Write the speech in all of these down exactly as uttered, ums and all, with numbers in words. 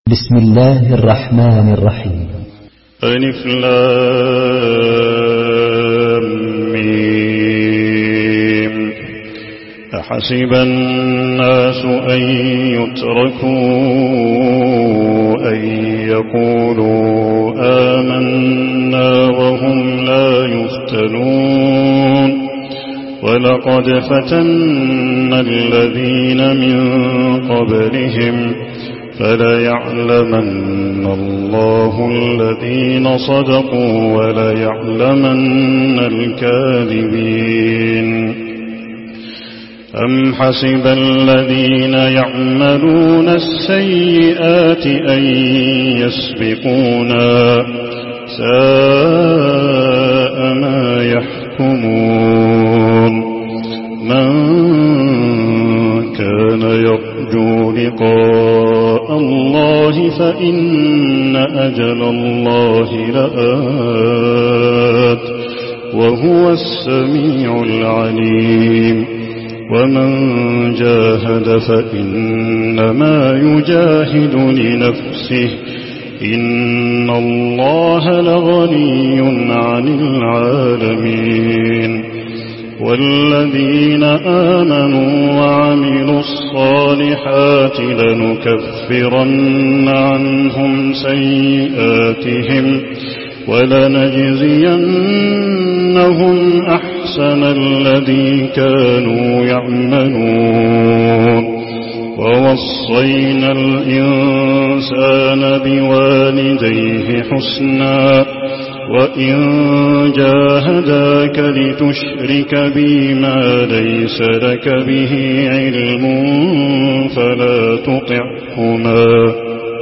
بسم الله الرحمن الرحيم. ألف لام ميم. أحسب الناس أن يتركوا أن يقولوا آمنا وهم لا يفتنون ولقد فتنا الذين من قبلهم فليعلمن الله الذين صدقوا وليعلمن الكاذبين. أم حسب الذين يعملون السيئات أن يسبقونا ساء ما يحكمون. من كان يرجو لقاء الله فإن أجل الله لآت وهو السميع العليم. ومن جاهد فإنما يجاهد لنفسه إن الله لغني عن العالمين. والذين آمنوا وعملوا الصالحات لنكفرن عنهم سيئاتهم ولنجزينهم أحسن الذي كانوا يعملون. ووصينا الإنسان بوالديه حسنا وإن جاهداك لتشرك بي ما ليس لك به علم فلا تطعهما.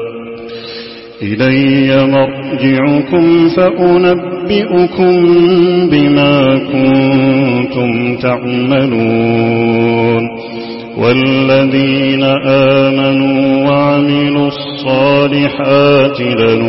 إلي مرجعكم فأنبئكم بما كنتم تعملون. والذين آمنوا وعملوا الصالحات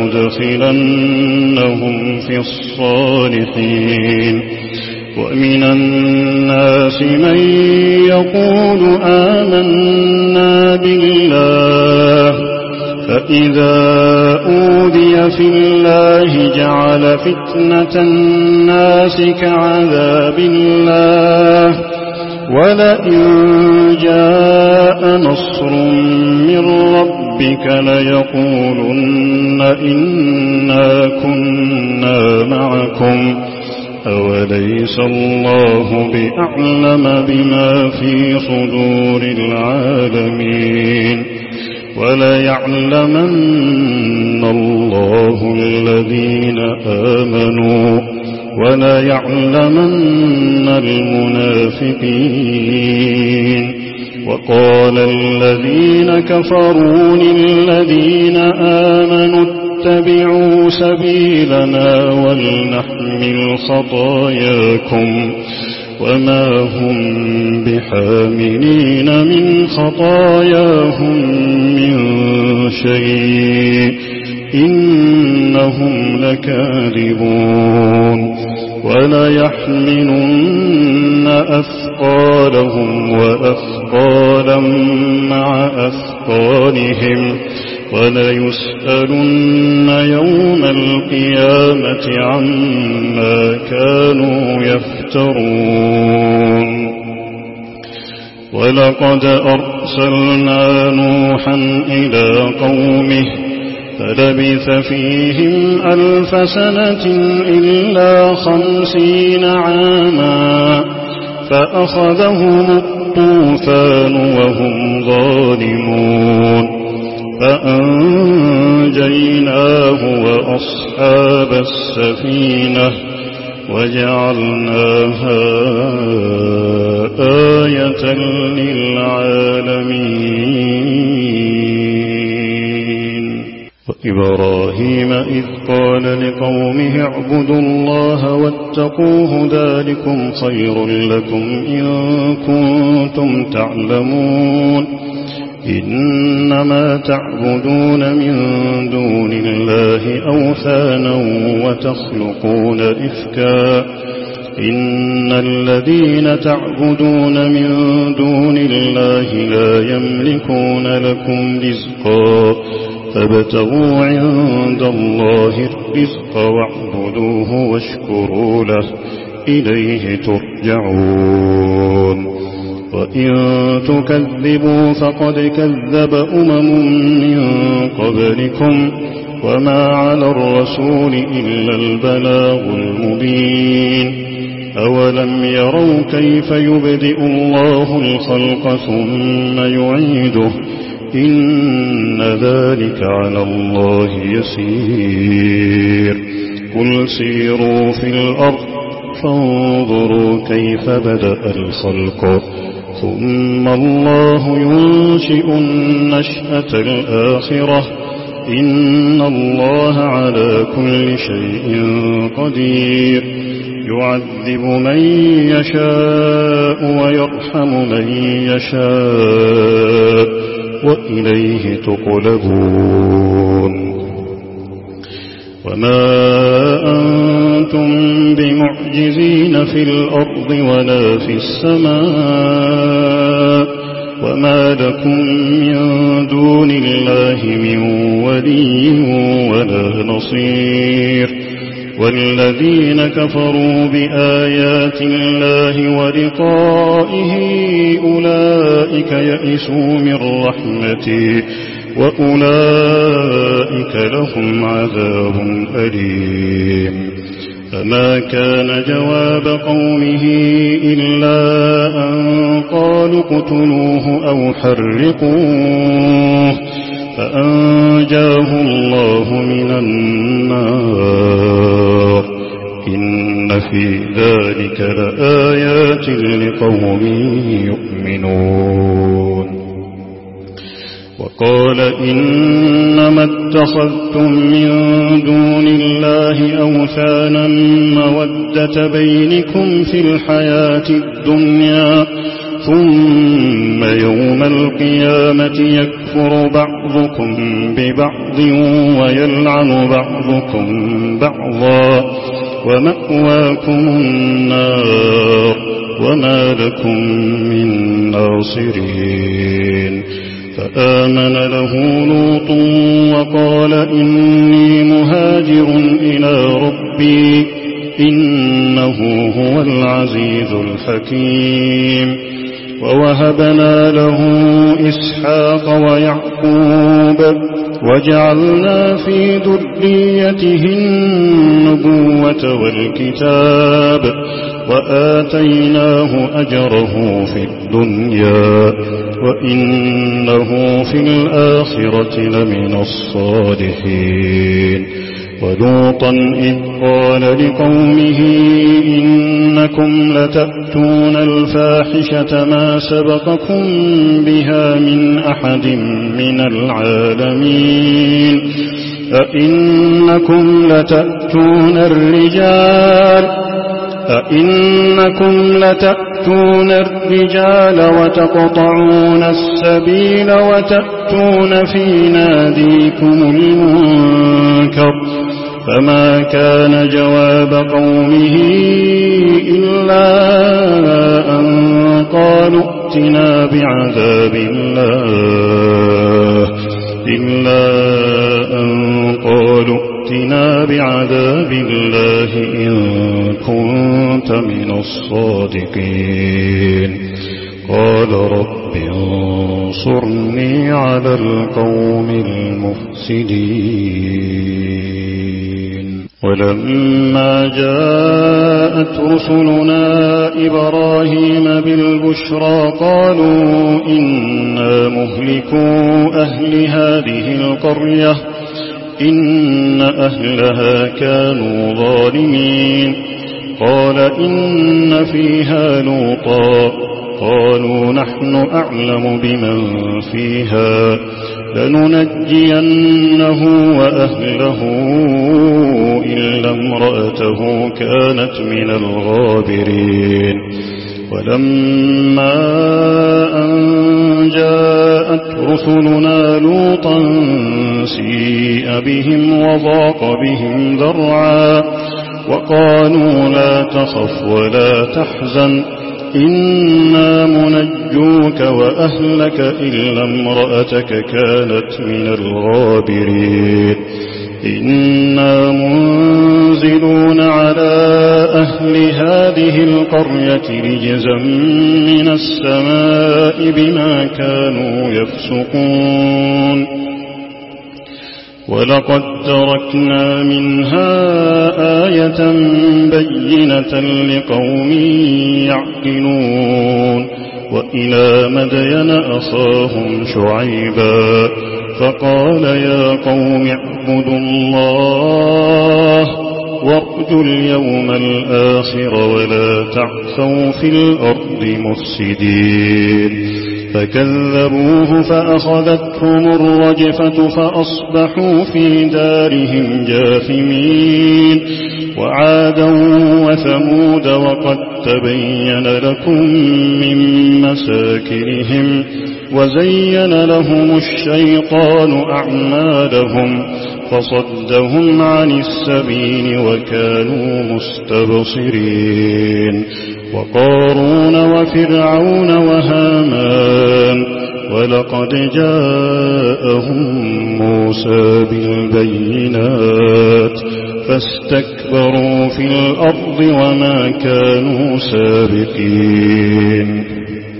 لندخلنهم في الصالحين. ومن الناس من يقول آمنا بالله فإذا أوذي في الله جعل فتنة الناس كعذاب الله ولئن جاء نصر من ربك ليقولن إنا كنا معكم أوليس الله بأعلم بما في صدور العالمين. وليعلمن الله الذين آمنوا وليعلمن المنافقين. وقال الذين كفروا للذين آمنوا اتبعوا سبيلنا ولنحمل خطاياكم وما هم بحاملين من خطاياهم من شيء إنهم لكاذبون. وليحملن أثقالهم وأثقالا مع أثقالهم وليسألن يوم القيامة عما كانوا يفترون. ولقد أرسلنا نوحا إلى قومه فلبث فيهم ألف سنة إلا خمسين عاما فأخذهم الطوفان وهم ظالمون فأنجيناه وأصحاب السفينة وجعلناها آية للعالمين. وإبراهيم إذ قال لقومه اعبدوا الله واتقوه ذلكم خير لكم إن كنتم تعلمون. إنما تعبدون من دون الله أوثانا وتخلقون إفكا إن الذين تعبدون من دون الله لا يملكون لكم رزقا فابتغوا عند الله الرزق واعبدوه واشكروا له إليه ترجعون وإن تكذبوا فقد كذب أمم من قبلكم وما على الرسول إلا البلاغ المبين أولم يروا كيف يبدئ الله الخلق ثم يعيده إن ذلك على الله يسير قل سيروا في الأرض فانظروا كيف بدأ الخلق ثم الله ينشئ النشأة الآخرة إن الله على كل شيء قدير يعذب من يشاء ويرحم من يشاء وإليه تقلبون وما أنتم بمعجزين في الأرض ولا في السماء وما لكم من دون الله من ولي ولا نصير والذين كفروا بآيات الله ولقائه أولئك يئسوا من رحمتي وأولئك لهم عذاب أليم فما كان جواب قومه إلا أن قالوا اقتلوه أو حرقوه فأنجاه الله من النار إن في ذلك لآيات لقوم يؤمنون وقال إنما اتخذتم من دون الله أوثانا مودة بينكم في الحياة الدنيا ثم يوم القيامة يكفر بعضكم ببعض ويلعن بعضكم بعضا ومأواكم النار وما لكم من ناصرين فآمن له لوط وقال إني مهاجر إلى ربي إنه هو العزيز الحكيم ووهبنا له إسحاق ويعقوب وجعلنا في ذريته النبوة والكتاب وآتيناه أجره في الدنيا وإنه في الآخرة لمن الصالحين ولوطا إذ قال لقومه إنكم لتأتون الفاحشة ما سبقكم بها من أحد من العالمين أئنكم لتأتون الرجال أئنكم لتأتون الرجال وتقطعون السبيل وتأتون في ناديكم المنكر فما كان جواب قومه إلا أن قالوا ائتنا بعذاب الله إلا أن قالوا ائتنا بعذاب الله إن كنت من الصادقين قال رب انصرني على القوم المفسدين ولما جاءت رسلنا إبراهيم بالبشرى قالوا إنا مهلكوا أهل هذه القرية إن أهلها كانوا ظالمين قال إن فيها لوطا قالوا نحن أعلم بمن فيها لننجينه وأهله إلا امرأته كانت من الغابرين ولما أن جاءت رسلنا لوطا سيء بهم وضاق بهم ذرعا وقالوا لا تخف ولا تحزن إنا منجوك وأهلك إلا امرأتك كانت من الغابرين إنا منزلون على أهل هذه القرية رجزا من السماء بما كانوا يفسقون ولقد تركنا منها آية بينة لقوم يعقلون وإلى مدين أخاهم شعيبا فقال يا قوم اعبدوا الله وارجوا اليوم الآخر ولا تعثوا في الأرض مفسدين فكذبوه فأخذتهم الرجفة فأصبحوا في دارهم جاثمين وعادا وثمود وقد تبين لكم من مساكنهم وزين لهم الشيطان أعمالهم فصدهم عن السبيل وكانوا مستبصرين وقارون وفرعون وهامان ولقد جاءهم موسى بالبينات فاستكبروا في الأرض وما كانوا سابقين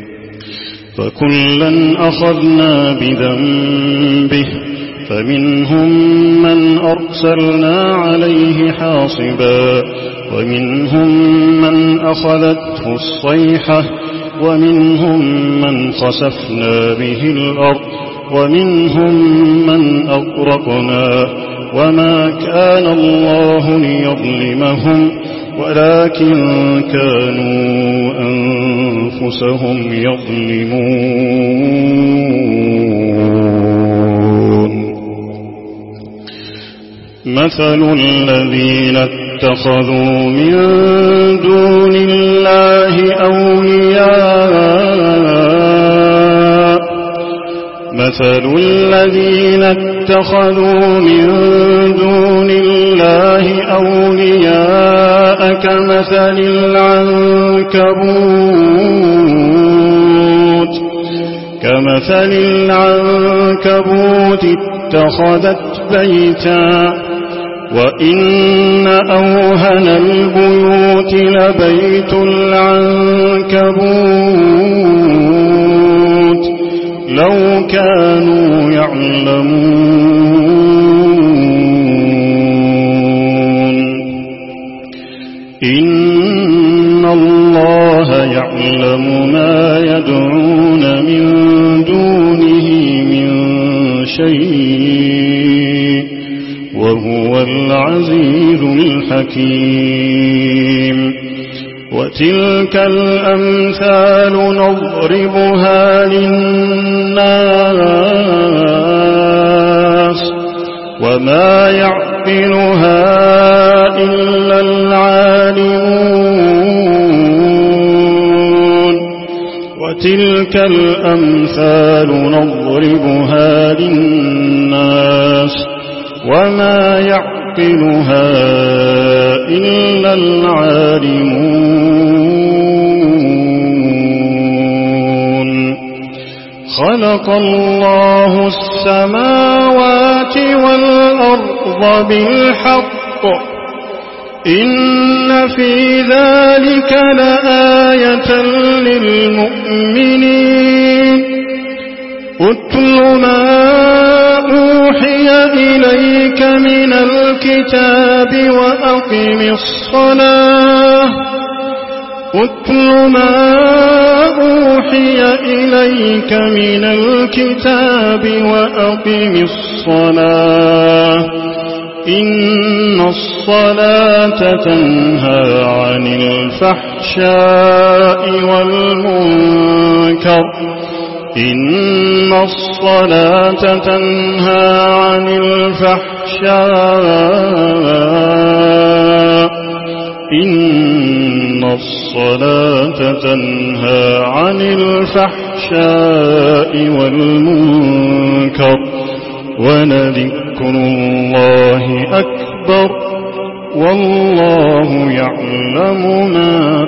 فكلا أخذنا بذنبه فمنهم من أرسلنا عليه حاصبا ومنهم من أخذته الصيحة ومنهم من خسفنا به الأرض ومنهم من أغرقنا وما كان الله ليظلمهم ولكن كانوا أنفسهم يظلمون مثل الذين اتخذوا من دون الله أولياء مثل الذين اتخذوا من دون الله أولياء كمثل العنكبوت كمثل العنكبوت اتخذت بيتا وإن أوهن البيوت لبيت العنكبوت لو كانوا يعلمون إن الله يعلم ما يدعون من دونه من شيء وهو العزيز الحكيم وتلك الأمثال نضربها للناس وما يعقلها إلا العالمون وتلك الأمثال نضربها للناس وما يعقلها إلا العالمون خلق الله السماوات والأرض بالحق إن في ذلك لآية للمؤمنين اتل ما أوحي إليك من الكتاب وأقم الصلاة اتل ما أوحي إليك من الكتاب وأقم الصلاة إن الصلاة تنهى عن الفحشاء والمنكر إن الصلاة تنهى عن الفحشاء إن الصلاة تنهى عن الفحشاء والمنكر ولذكر الله أكبر والله يعلم ما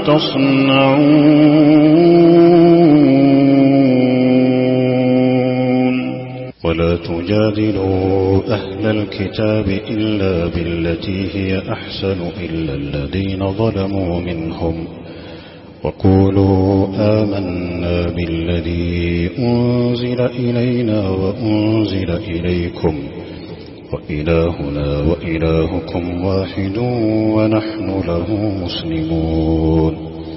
تصنعون ولا تجادلوا أهل الكتاب إلا بالتي هي أحسن إلا الذين ظلموا منهم وقولوا آمنا بالذي أنزل إلينا وأنزل إليكم وإلهنا وإلهكم واحد ونحن له مسلمون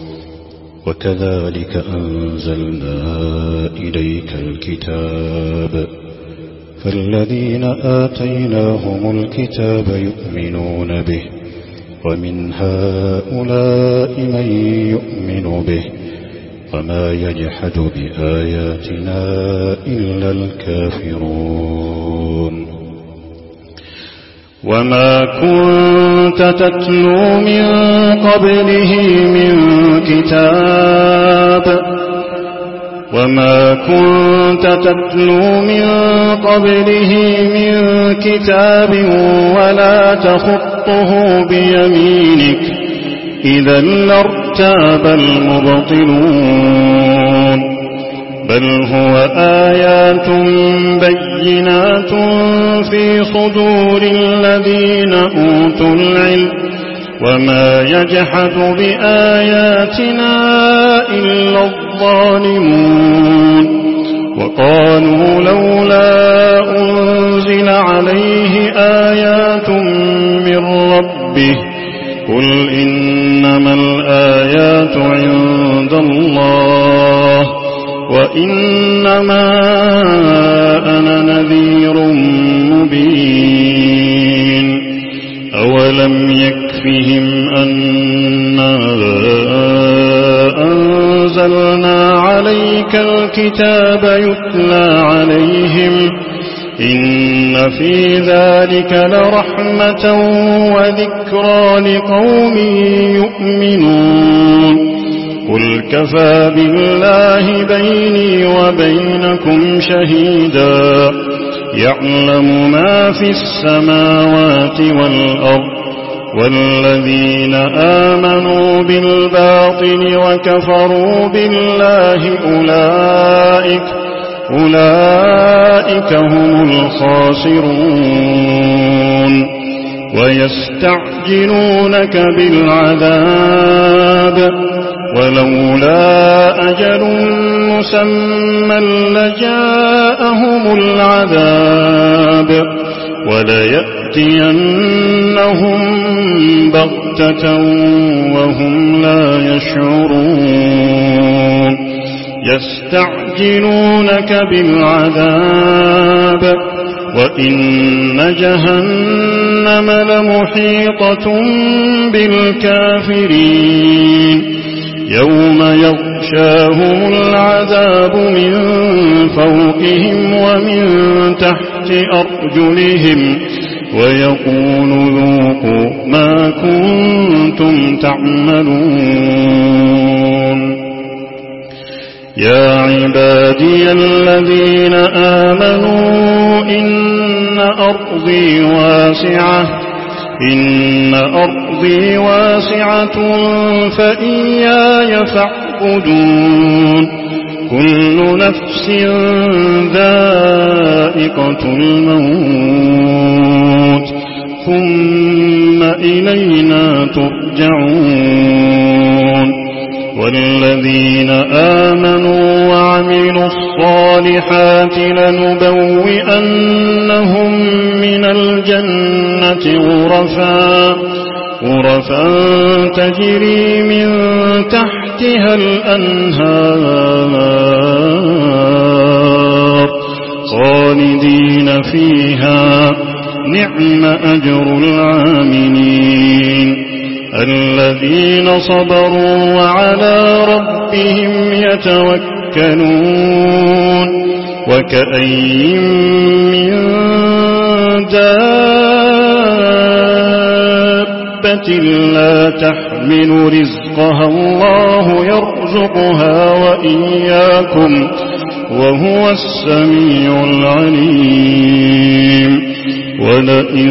وكذلك أنزلنا إليك الكتاب فالذين آتيناهم الكتاب يؤمنون به ومن هؤلاء من يؤمن به وما يجحد بآياتنا إلا الكافرون وما كنت تتلو من قبله من كتاب وما كنت تتلو من قبله من كتاب ولا تخطه بيمينك إذا لارتاب المبطلون بل هو آيات بينات في صدور الذين أوتوا العلم وما يجحد بآياتنا إلا الظالمون وقالوا لولا أنزل عليه آيات من ربه قل إنما الآيات عند الله وإنما أنا نذير مبين أولم يكفهم أنا أنزلنا عليك الكتاب يتلى عليهم إن في ذلك لرحمة وذكرى لقوم يؤمنون قل كفى بالله بيني وبينكم شهيدا يعلم ما في السماوات والأرض والذين آمنوا بالباطل وكفروا بالله أولئك أولئك هم الخاسرون ويستعجلونك بالعذاب ولولا أجل مسمى لجاءهم العذاب وليأتينهم بغتة وهم لا يشعرون يستعجلونك بالعذاب وإن جهنم لمحيطة بالكافرين يوم يغشاهم العذاب من فوقهم ومن تحت أرجلهم ويقول ذوقوا ما كنتم تعملون يا عبادي الذين آمنوا إن أرضي واسعة إن أرضي واسعة فإياي فاعبدون كل نفس ذائقة الموت ثم إلينا ترجعون والذين آمنوا وعملوا الصالحات لنبوئنهم من الجنة غرفا غرفا تجري من تحتها الأنهار خالدين فيها نعم أجر العاملين الذين صبروا وعلى ربهم يتوكلون وكأين من دابة لا تحمل رزقها الله يرزقها وإياكم وهو السميع العليم ولئن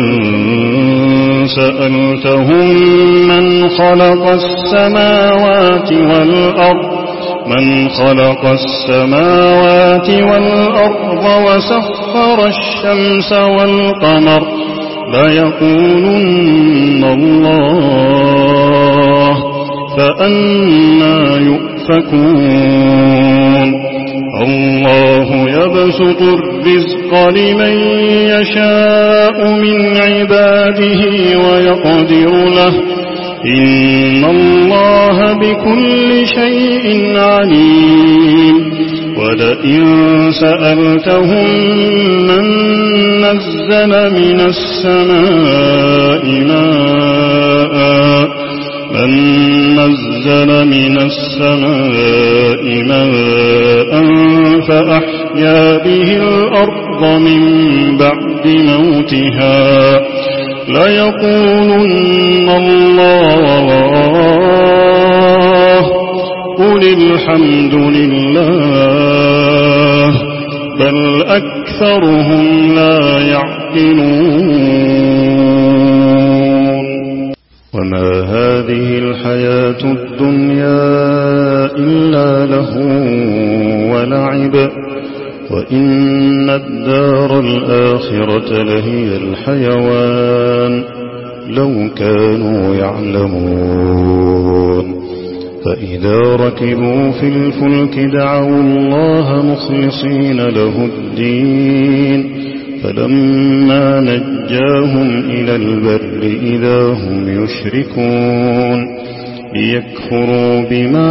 سألتهم من خلق السماوات والأرض من خلق السماوات والأرض وسخر الشمس والقمر ليقولن الله فأنى يؤفكون الله يبسط الرزق لمن يشاء من عباده ويقدر له إن الله بكل شيء عليم ولئن سألتهم من نزل من السماء ماء من نزل من السماء ماء فأحيا به الأرض من بعد موتها ليقولن الله قل الحمد لله بل أكثرهم لا يعقلون وما هذه الحياة الدنيا إلا لهو ولعب وإن الدار الآخرة لهي الحيوان لو كانوا يعلمون فإذا ركبوا في الفلك دعوا الله مخلصين له الدين فلما نجاهم إلى البر إذا هم يشركون ليكفروا بما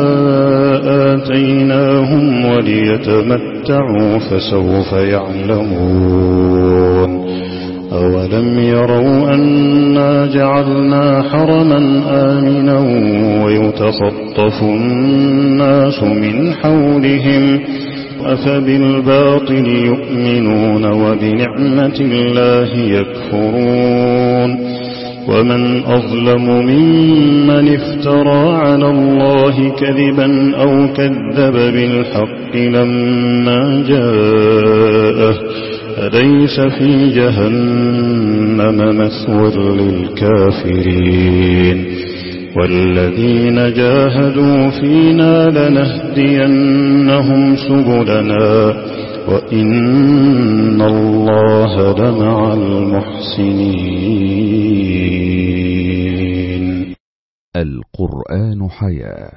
آتيناهم وليتمتعوا فسوف يعلمون أولم يروا أنا جعلنا حرما آمنا ويتخطف الناس من حولهم أفبالباطل يؤمنون وبنعمة الله يكفرون ومن أظلم ممن افترى على الله كذبا أو كذب بالحق لما جاءه أليس في جهنم مثوى للكافرين والذين جاهدوا فينا لنهدينهم سبلنا وإن الله لمع المحسنين. القرآن حياة.